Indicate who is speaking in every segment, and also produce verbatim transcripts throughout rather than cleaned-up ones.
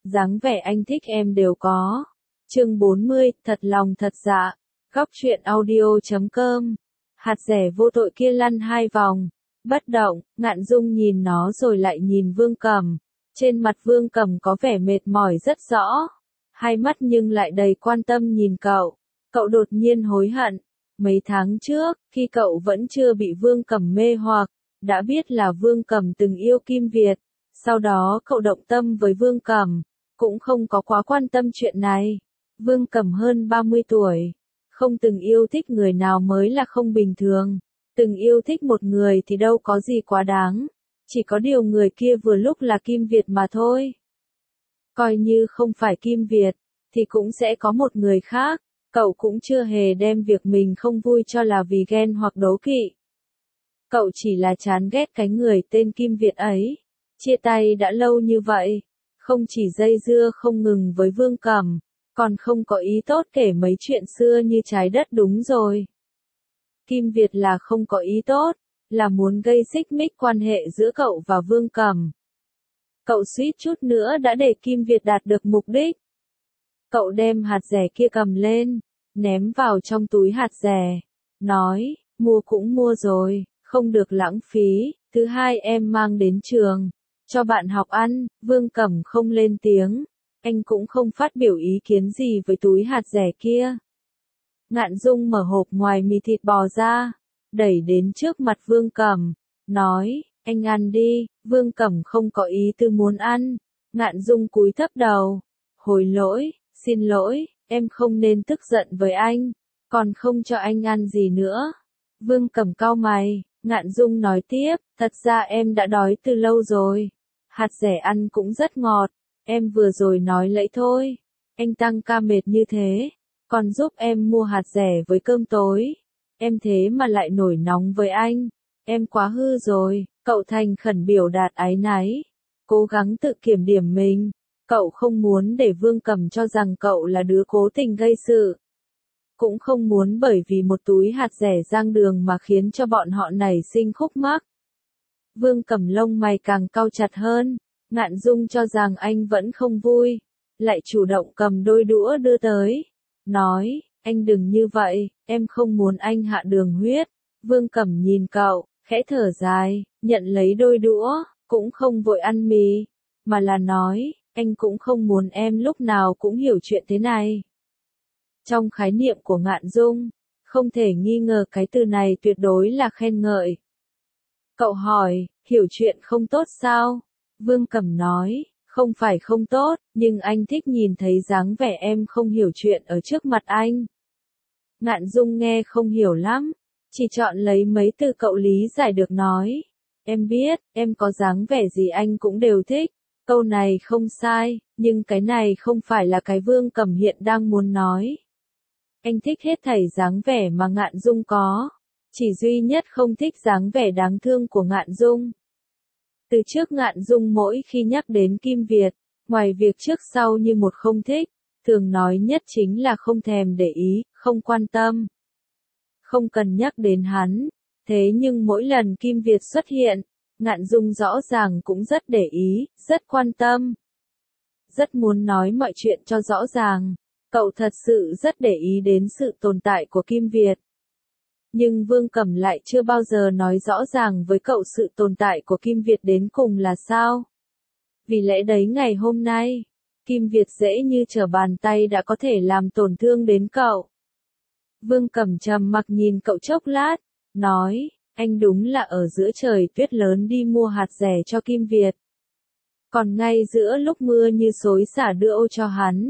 Speaker 1: dáng vẻ anh thích em đều có. Chương bốn mươi, thật lòng thật dạ. Góc truyện audio chấm com. Hạt rẻ vô tội kia lăn hai vòng, bất động. Ngạn Dung nhìn nó rồi lại nhìn Vương Cầm. Trên mặt Vương Cầm có vẻ mệt mỏi rất rõ, hai mắt nhưng lại đầy quan tâm nhìn cậu. Cậu đột nhiên hối hận. Mấy tháng trước, khi cậu vẫn chưa bị Vương Cầm mê hoặc, đã biết là Vương Cầm từng yêu Kim Việt. Sau đó cậu động tâm với Vương Cầm, cũng không có quá quan tâm chuyện này. Vương Cầm hơn ba mươi tuổi, không từng yêu thích người nào mới là không bình thường. Từng yêu thích một người thì đâu có gì quá đáng. Chỉ có điều người kia vừa lúc là Kim Việt mà thôi. Coi như không phải Kim Việt, thì cũng sẽ có một người khác. Cậu cũng chưa hề đem việc mình không vui cho là vì ghen hoặc đố kỵ. Cậu chỉ là chán ghét cái người tên Kim Việt ấy. Chia tay đã lâu như vậy, không chỉ dây dưa không ngừng với Vương Cầm, còn không có ý tốt kể mấy chuyện xưa như trái đất đúng rồi. Kim Việt là không có ý tốt, là muốn gây xích mích quan hệ giữa cậu và Vương Cầm. Cậu suýt chút nữa đã để Kim Việt đạt được mục đích. Cậu đem hạt rẻ kia cầm lên, ném vào trong túi hạt rẻ, nói, mua cũng mua rồi, không được lãng phí, thứ hai em mang đến trường, cho bạn học ăn. Vương Cầm không lên tiếng, anh cũng không phát biểu ý kiến gì với túi hạt rẻ kia. Ngạn Dung mở hộp ngoài mì thịt bò ra, đẩy đến trước mặt Vương Cầm, nói, anh ăn đi. Vương Cầm không có ý tư muốn ăn. Ngạn Dung cúi thấp đầu, hối lỗi, xin lỗi, em không nên tức giận với anh, còn không cho anh ăn gì nữa. Vương Cầm cau mày. Ngạn Dung nói tiếp, thật ra em đã đói từ lâu rồi. Hạt rẻ ăn cũng rất ngọt, em vừa rồi nói lẫy thôi. Anh tăng ca mệt như thế, còn giúp em mua hạt rẻ với cơm tối. Em thế mà lại nổi nóng với anh, em quá hư rồi. Cậu thành khẩn biểu đạt áy náy, cố gắng tự kiểm điểm mình. Cậu không muốn để Vương Cầm cho rằng cậu là đứa cố tình gây sự. Cũng không muốn bởi vì một túi hạt rẻ giang đường mà khiến cho bọn họ nảy sinh khúc mắc. Vương Cầm lông mày càng cau chặt hơn. Ngạn Dung cho rằng anh vẫn không vui, lại chủ động cầm đôi đũa đưa tới, nói, anh đừng như vậy, em không muốn anh hạ đường huyết. Vương Cầm nhìn cậu, khẽ thở dài, nhận lấy đôi đũa, cũng không vội ăn mì, mà là nói, anh cũng không muốn em lúc nào cũng hiểu chuyện thế này. Trong khái niệm của Ngạn Dung, không thể nghi ngờ cái từ này tuyệt đối là khen ngợi. Cậu hỏi, hiểu chuyện không tốt sao? Vương Cầm nói, không phải không tốt, nhưng anh thích nhìn thấy dáng vẻ em không hiểu chuyện ở trước mặt anh. Ngạn Dung nghe không hiểu lắm, chỉ chọn lấy mấy từ cậu lý giải được nói. Em biết, em có dáng vẻ gì anh cũng đều thích. Câu này không sai, nhưng cái này không phải là cái Vương Cầm hiện đang muốn nói. Anh thích hết thảy dáng vẻ mà Ngạn Dung có, chỉ duy nhất không thích dáng vẻ đáng thương của Ngạn Dung. Từ trước Ngạn Dung mỗi khi nhắc đến Kim Việt, ngoài việc trước sau như một không thích, thường nói nhất chính là không thèm để ý, không quan tâm. Không cần nhắc đến hắn, thế nhưng mỗi lần Kim Việt xuất hiện, Ngạn Dung rõ ràng cũng rất để ý, rất quan tâm. Rất muốn nói mọi chuyện cho rõ ràng, cậu thật sự rất để ý đến sự tồn tại của Kim Việt. Nhưng Vương Cầm lại chưa bao giờ nói rõ ràng với cậu sự tồn tại của Kim Việt đến cùng là sao. Vì lẽ đấy ngày hôm nay, Kim Việt dễ như trở bàn tay đã có thể làm tổn thương đến cậu. Vương Cầm trầm mặc nhìn cậu chốc lát, nói, anh đúng là ở giữa trời tuyết lớn đi mua hạt rẻ cho Kim Việt. Còn ngay giữa lúc mưa như xối xả đưa ô cho hắn.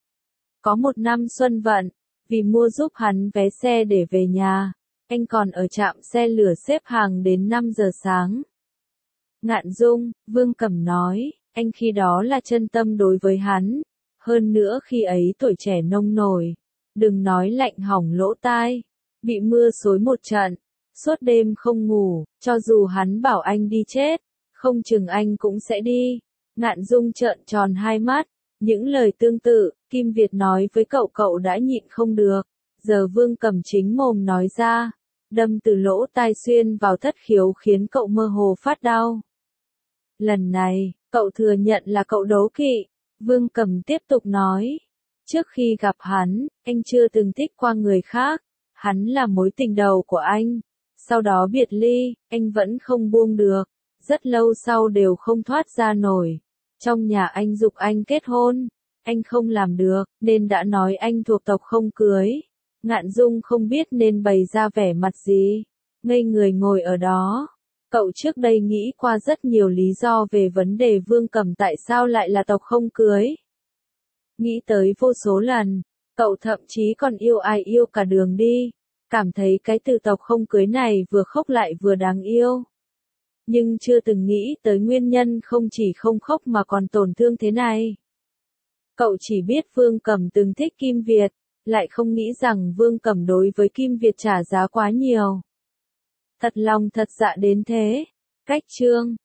Speaker 1: Có một năm xuân vận, vì mua giúp hắn vé xe để về nhà, anh còn ở trạm xe lửa xếp hàng đến năm giờ sáng. Ngạn Dung, Vương Cầm nói, anh khi đó là chân tâm đối với hắn, hơn nữa khi ấy tuổi trẻ nông nổi, đừng nói lạnh hỏng lỗ tai, bị mưa xối một trận, suốt đêm không ngủ, cho dù hắn bảo anh đi chết, không chừng anh cũng sẽ đi. Ngạn Dung trợn tròn hai mắt, những lời tương tự, Kim Việt nói với cậu cậu đã nhịn không được, giờ Vương Cầm chính mồm nói ra, đâm từ lỗ tai xuyên vào thất khiếu khiến cậu mơ hồ phát đau. Lần này, cậu thừa nhận là cậu đố kỵ, Vương Cầm tiếp tục nói. Trước khi gặp hắn, anh chưa từng thích qua người khác. Hắn là mối tình đầu của anh. Sau đó biệt ly, anh vẫn không buông được. Rất lâu sau đều không thoát ra nổi. Trong nhà anh giục anh kết hôn. Anh không làm được, nên đã nói anh thuộc tộc không cưới. Ngạn Dung không biết nên bày ra vẻ mặt gì. Ngây người ngồi ở đó. Cậu trước đây nghĩ qua rất nhiều lý do về vấn đề Vương Cầm tại sao lại là tộc không cưới. Nghĩ tới vô số lần, cậu thậm chí còn yêu ai yêu cả đường đi. Cảm thấy cái từ tộc không cưới này vừa khốc lại vừa đáng yêu. Nhưng chưa từng nghĩ tới nguyên nhân không chỉ không khốc mà còn tổn thương thế này. Cậu chỉ biết Vương Cầm từng thích Kim Việt, lại không nghĩ rằng Vương Cầm đối với Kim Việt trả giá quá nhiều. Thật lòng thật dạ đến thế. Cách chương